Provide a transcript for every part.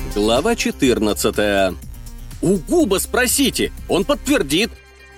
Глава 14. У Губа спросите, он подтвердит.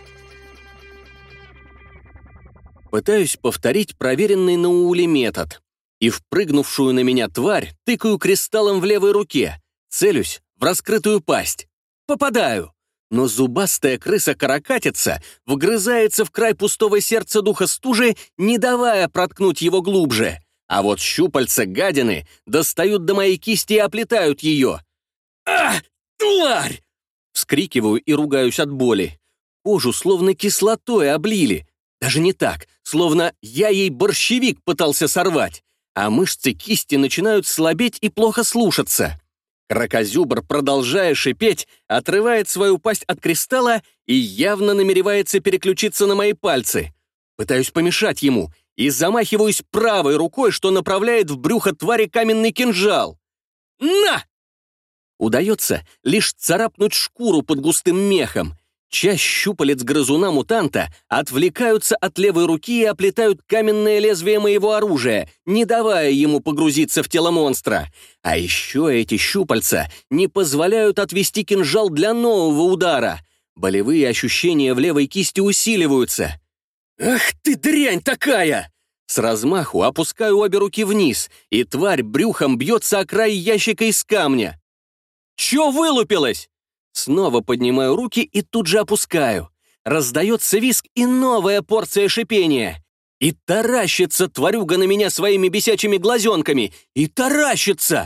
Пытаюсь повторить проверенный на Ууле метод. И впрыгнувшую на меня тварь тыкаю кристаллом в левой руке, целюсь в раскрытую пасть. Попадаю. Но зубастая крыса-каракатица вгрызается в край пустого сердца духа стужи, не давая проткнуть его глубже. А вот щупальца гадины достают до моей кисти и оплетают ее. «А, тварь!» Вскрикиваю и ругаюсь от боли. Кожу словно кислотой облили. Даже не так, словно я ей борщевик пытался сорвать. А мышцы кисти начинают слабеть и плохо слушаться. Кракозюбр, продолжая шипеть, отрывает свою пасть от кристалла и явно намеревается переключиться на мои пальцы. Пытаюсь помешать ему и замахиваюсь правой рукой, что направляет в брюхо твари каменный кинжал. «На!» Удается лишь царапнуть шкуру под густым мехом. Часть щупалец грызуна-мутанта отвлекаются от левой руки и оплетают каменное лезвие моего оружия, не давая ему погрузиться в тело монстра. А еще эти щупальца не позволяют отвести кинжал для нового удара. Болевые ощущения в левой кисти усиливаются. «Ах ты дрянь такая!» С размаху опускаю обе руки вниз, и тварь брюхом бьется о край ящика из камня. «Чё вылупилась?» Снова поднимаю руки и тут же опускаю. Раздается визг и новая порция шипения. И таращится тварюга на меня своими бесячими глазенками. И таращится!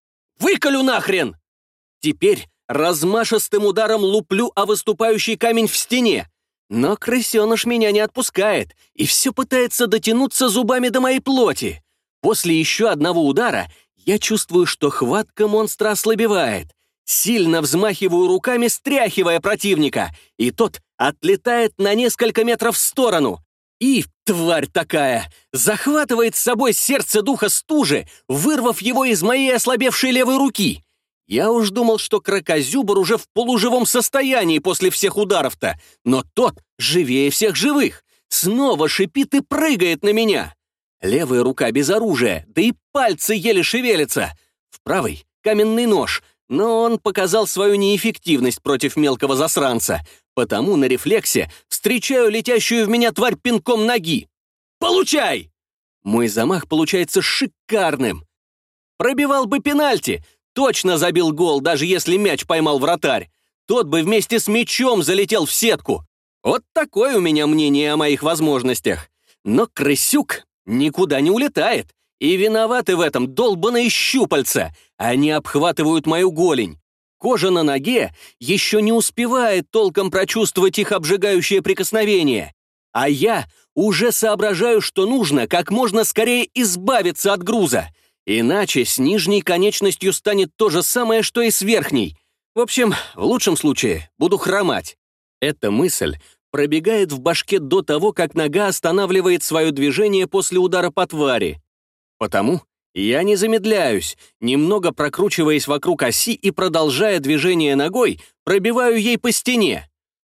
Выколю нахрен! Теперь размашистым ударом луплю о выступающий камень в стене. Но крысеныш меня не отпускает и все пытается дотянуться зубами до моей плоти. После еще одного удара я чувствую, что хватка монстра ослабевает. Сильно взмахиваю руками, стряхивая противника, и тот отлетает на несколько метров в сторону. И, тварь такая, захватывает с собой сердце духа стужи, вырвав его из моей ослабевшей левой руки. Я уж думал, что кракозюбр уже в полуживом состоянии после всех ударов-то, но тот живее всех живых, снова шипит и прыгает на меня. Левая рука без оружия, да и пальцы еле шевелятся. В правой — каменный нож, но он показал свою неэффективность против мелкого засранца, потому на рефлексе встречаю летящую в меня тварь пинком ноги. «Получай!» Мой замах получается шикарным. Пробивал бы пенальти, точно забил гол, даже если мяч поймал вратарь. Тот бы вместе с мячом залетел в сетку. Вот такое у меня мнение о моих возможностях. Но крысюк никуда не улетает. И виноваты в этом долбаные щупальца. Они обхватывают мою голень. Кожа на ноге еще не успевает толком прочувствовать их обжигающее прикосновение. А я уже соображаю, что нужно как можно скорее избавиться от груза. Иначе с нижней конечностью станет то же самое, что и с верхней. В общем, в лучшем случае буду хромать. Эта мысль пробегает в башке до того, как нога останавливает свое движение после удара по твари. Потому я не замедляюсь, немного прокручиваясь вокруг оси и, продолжая движение ногой, пробиваю ей по стене.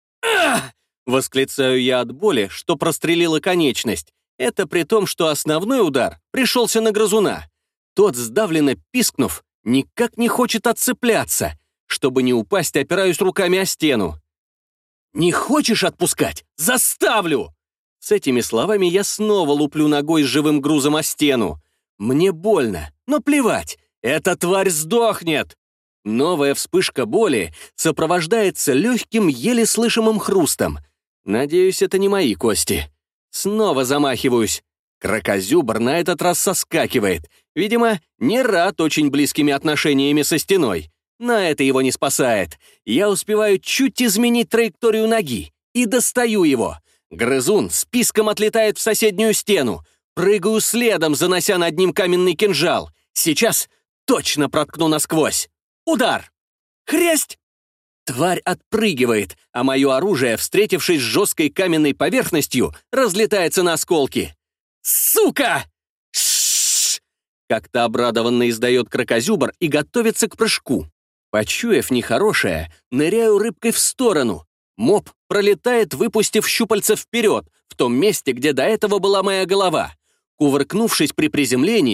«Ах!» — восклицаю я от боли, что прострелила конечность. Это при том, что основной удар пришелся на грызуна. Тот, сдавленно пискнув, никак не хочет отцепляться. Чтобы не упасть, опираюсь руками о стену. «Не хочешь отпускать? Заставлю!» С этими словами я снова луплю ногой с живым грузом о стену. Мне больно, но плевать, эта тварь сдохнет. Новая вспышка боли сопровождается легким, еле слышимым хрустом. Надеюсь, это не мои кости. Снова замахиваюсь. Кракозюбр на этот раз соскакивает. Видимо, не рад очень близкими отношениями со стеной. Но это его не спасает. Я успеваю чуть изменить траекторию ноги и достаю его. Грызун с писком отлетает в соседнюю стену. Прыгаю следом, занося над ним каменный кинжал. Сейчас точно проткну насквозь. Удар! Хресть! Тварь отпрыгивает, а мое оружие, встретившись с жесткой каменной поверхностью, разлетается на осколки. «Сука!» «Ш-ш-ш!» Как-то обрадованно издает кракозюбр и готовится к прыжку. Почуяв нехорошее, ныряю рыбкой в сторону. Моб пролетает, выпустив щупальца вперед, в том месте, где до этого была моя голова. Кувыркнувшись при приземлении,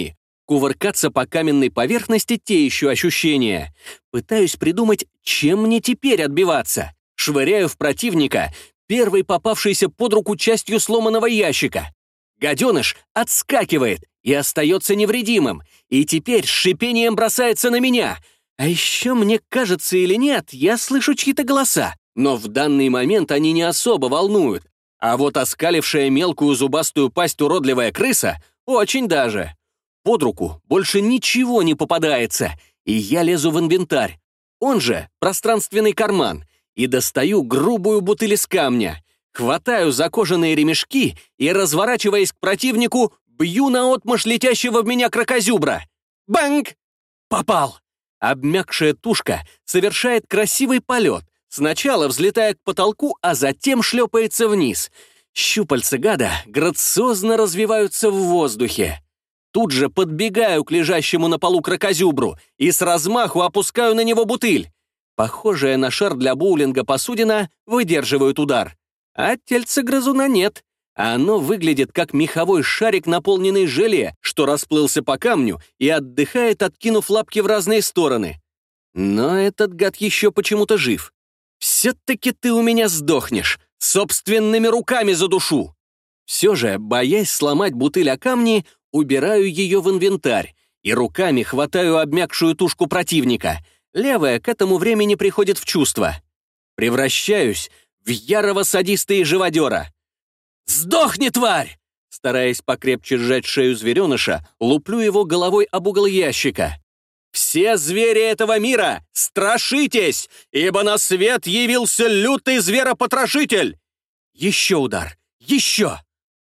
Кувыркаться по каменной поверхности — те еще ощущения. Пытаюсь придумать, чем мне теперь отбиваться. Швыряю в противника первой попавшейся под руку частью сломанного ящика. Гаденыш отскакивает и остается невредимым, и теперь с шипением бросается на меня. А еще, мне кажется или нет, я слышу чьи-то голоса, но в данный момент они не особо волнуют. А вот оскалившая мелкую зубастую пасть уродливая крыса очень даже. Под руку больше ничего не попадается, и я лезу в инвентарь, он же пространственный карман, и достаю грубую бутыль из камня, хватаю за кожаные ремешки и, разворачиваясь к противнику, бью наотмашь летящего в меня кракозюбра. Банг! Попал! Обмякшая тушка совершает красивый полет, сначала взлетая к потолку, а затем шлепается вниз. Щупальца гада грациозно развиваются в воздухе. Тут же подбегаю к лежащему на полу кракозюбру и с размаху опускаю на него бутыль. Похожая на шар для боулинга посудина выдерживает удар. А тельца грызуна нет. Оно выглядит как меховой шарик, наполненный желе, что расплылся по камню и отдыхает, откинув лапки в разные стороны. Но этот гад еще почему-то жив. Все-таки ты у меня сдохнешь. Собственными руками задушу. Все же, боясь сломать бутыль о камни, убираю ее в инвентарь и руками хватаю обмякшую тушку противника. Левая к этому времени приходит в чувство. Превращаюсь в ярого садиста и живодера. «Сдохни, тварь!» Стараясь покрепче сжать шею звереныша, луплю его головой об угол ящика. «Все звери этого мира, страшитесь, ибо на свет явился лютый зверопотрошитель!» Еще удар, еще!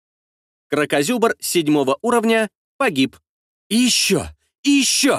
Кракозюбр 7 уровня погиб. И еще, и еще!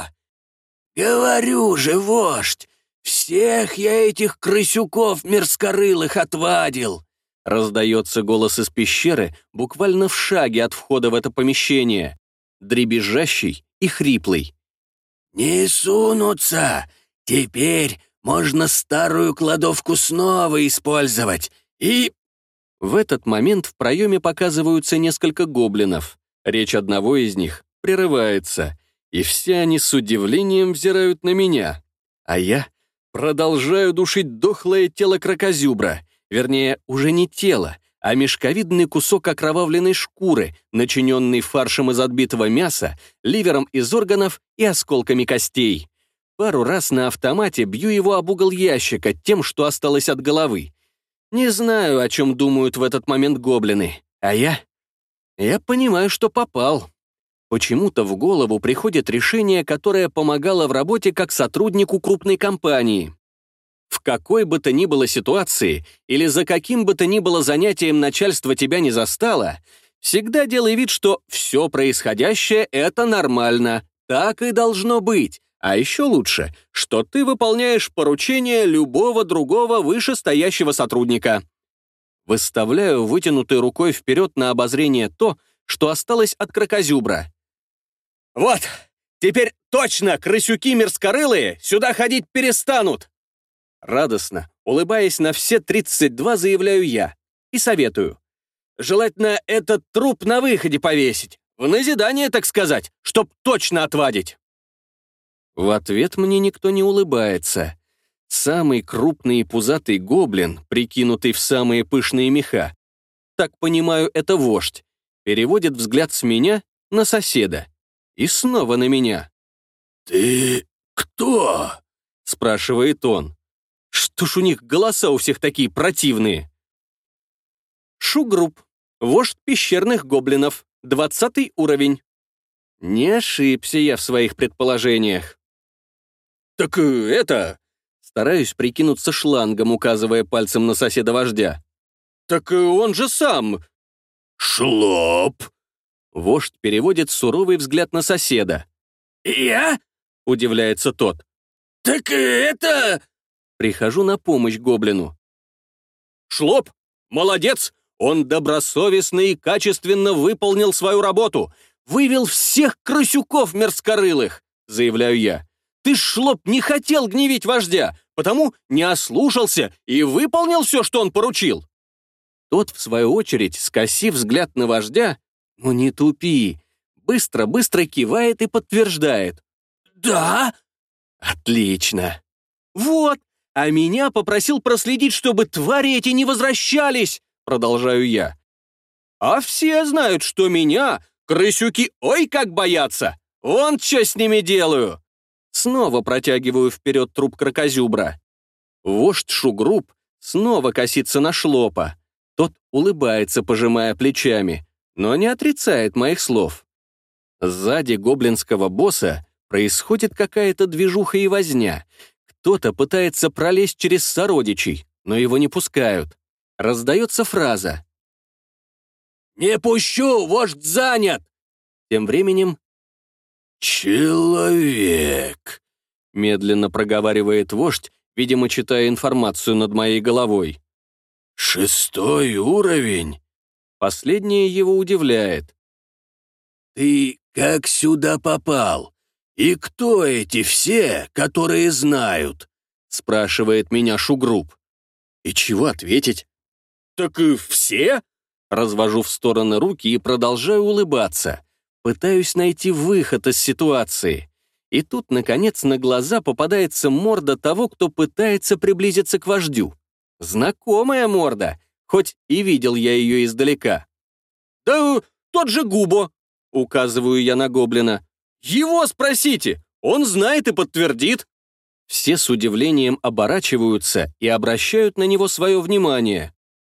«Говорю же, вождь, всех я этих крысюков мерзкорылых отвадил!» Раздается голос из пещеры буквально в шаге от входа в это помещение, дребезжащий и хриплый. «Не сунутся! Теперь можно старую кладовку снова использовать, и...» В этот момент в проеме показываются несколько гоблинов. Речь одного из них прерывается, и все они с удивлением взирают на меня. А я продолжаю душить дохлое тело кракозюбра, вернее, уже не тело, а мешковидный кусок окровавленной шкуры, начиненный фаршем из отбитого мяса, ливером из органов и осколками костей. Пару раз на автомате бью его об угол ящика тем, что осталось от головы. Не знаю, о чем думают в этот момент гоблины, а я понимаю, что попал. Почему-то в голову приходит решение, которое помогало в работе как сотруднику крупной компании. В какой бы то ни было ситуации или за каким бы то ни было занятием начальство тебя не застало, всегда делай вид, что все происходящее — это нормально, так и должно быть. А еще лучше, что ты выполняешь поручение любого другого вышестоящего сотрудника. Выставляю вытянутой рукой вперед на обозрение то, что осталось от кракозюбра. «Вот, теперь точно крысюки мерзкорылые сюда ходить перестанут!» Радостно, улыбаясь на все 32, заявляю я и советую. Желательно этот труп на выходе повесить, в назидание, так сказать, чтоб точно отвадить. В ответ мне никто не улыбается. Самый крупный и пузатый гоблин, прикинутый в самые пышные меха, так понимаю, это вождь, переводит взгляд с меня на соседа. И снова на меня. «Ты кто?» — спрашивает он. Что ж у них голоса у всех такие противные? Шугруб, вождь пещерных гоблинов, 20 уровень. Не ошибся я в своих предположениях. «Так это...» Стараюсь прикинуться шлангом, указывая пальцем на соседа-вождя. «Так он же сам...» «Шлоп!» Вождь переводит суровый взгляд на соседа. «Я?» — удивляется тот. «Так это...» Прихожу на помощь гоблину. «Шлоп! Молодец! Он добросовестно и качественно выполнил свою работу. Вывел всех крысюков мерзкорылых!» — заявляю я. «Ты, Шлоп, не хотел гневить вождя, потому не ослушался и выполнил все, что он поручил». Тот, в свою очередь, скосив взгляд на вождя, «Ну не тупи, быстро-быстро кивает и подтверждает. «Да?» «Отлично!» «Вот, а меня попросил проследить, чтобы твари эти не возвращались!» Продолжаю я. «А все знают, что меня крысюки ой как боятся! Вон что с ними делаю!» Снова протягиваю вперед труп кракозюбра. Вождь Шугруб снова косится на Шлопа. Тот улыбается, пожимая плечами, но не отрицает моих слов. Сзади гоблинского босса происходит какая-то движуха и возня. Кто-то пытается пролезть через сородичей, но его не пускают. Раздается фраза. «Не пущу, вождь занят!» Тем временем «Человек», — медленно проговаривает вождь, видимо, читая информацию над моей головой. «6 уровень?» Последнее его удивляет. «Ты как сюда попал? И кто эти все, которые знают?» — спрашивает меня Шугруб. И чего ответить? «Так и все?» Развожу в стороны руки и продолжаю улыбаться. Пытаюсь найти выход из ситуации. И тут, наконец, на глаза попадается морда того, кто пытается приблизиться к вождю. Знакомая морда, хоть и видел я ее издалека. «Да тот же Губо», — указываю я на гоблина. «Его спросите, он знает и подтвердит». Все с удивлением оборачиваются и обращают на него свое внимание.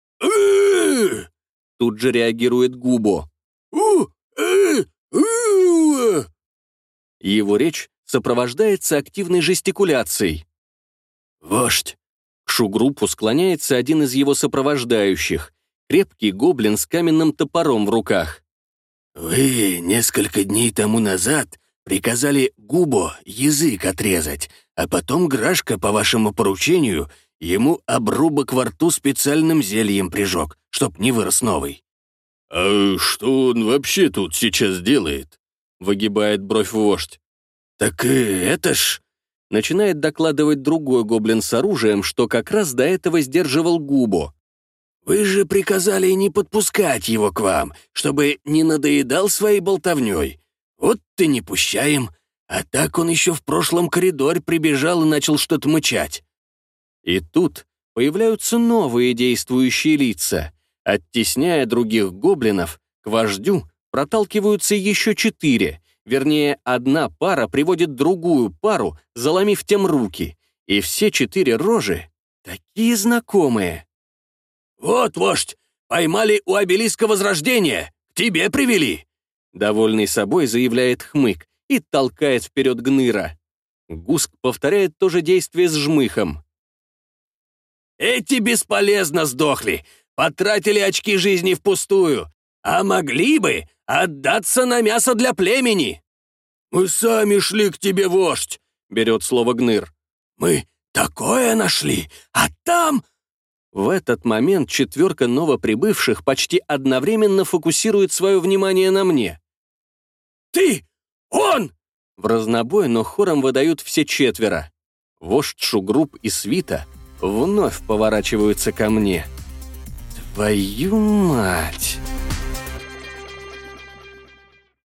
Тут же реагирует Губо. Его речь сопровождается активной жестикуляцией. «Вождь!» К Шугрупу склоняется один из его сопровождающих, крепкий гоблин с каменным топором в руках. «Вы несколько дней тому назад приказали Губо язык отрезать, а потом Грашка, по вашему поручению, ему обрубок во рту специальным зельем прижег, чтоб не вырос новый». «А что он вообще тут сейчас делает?» — выгибает бровь вождь. «Так это ж...» — начинает докладывать другой гоблин с оружием, что как раз до этого сдерживал Губо. «Вы же приказали не подпускать его к вам, чтобы не надоедал своей болтовней. Вот ты не пущаем, а так он еще в прошлом коридоре прибежал и начал что-то мычать». И тут появляются новые действующие лица. Оттесняя других гоблинов, к вождю проталкиваются еще 4, вернее, одна пара приводит другую пару, заломив тем руки, и все 4 рожи такие знакомые. «Вот, вождь, поймали у обелиска Возрождения, к тебе привели!» Довольный собой заявляет Хмык и толкает вперед Гныра. Гуск повторяет то же действие с Жмыхом. «Эти бесполезно сдохли, потратили очки жизни впустую, а могли бы отдаться на мясо для племени». «Мы сами шли к тебе, вождь», — берет слово Гныр. «Мы такое нашли, а там...» В этот момент 4 новоприбывших почти одновременно фокусирует свое внимание на мне. «Ты! Он!» В разнобой, но хором выдают все 4. Вождь Шугруб и свита вновь поворачиваются ко мне. «Твою мать!»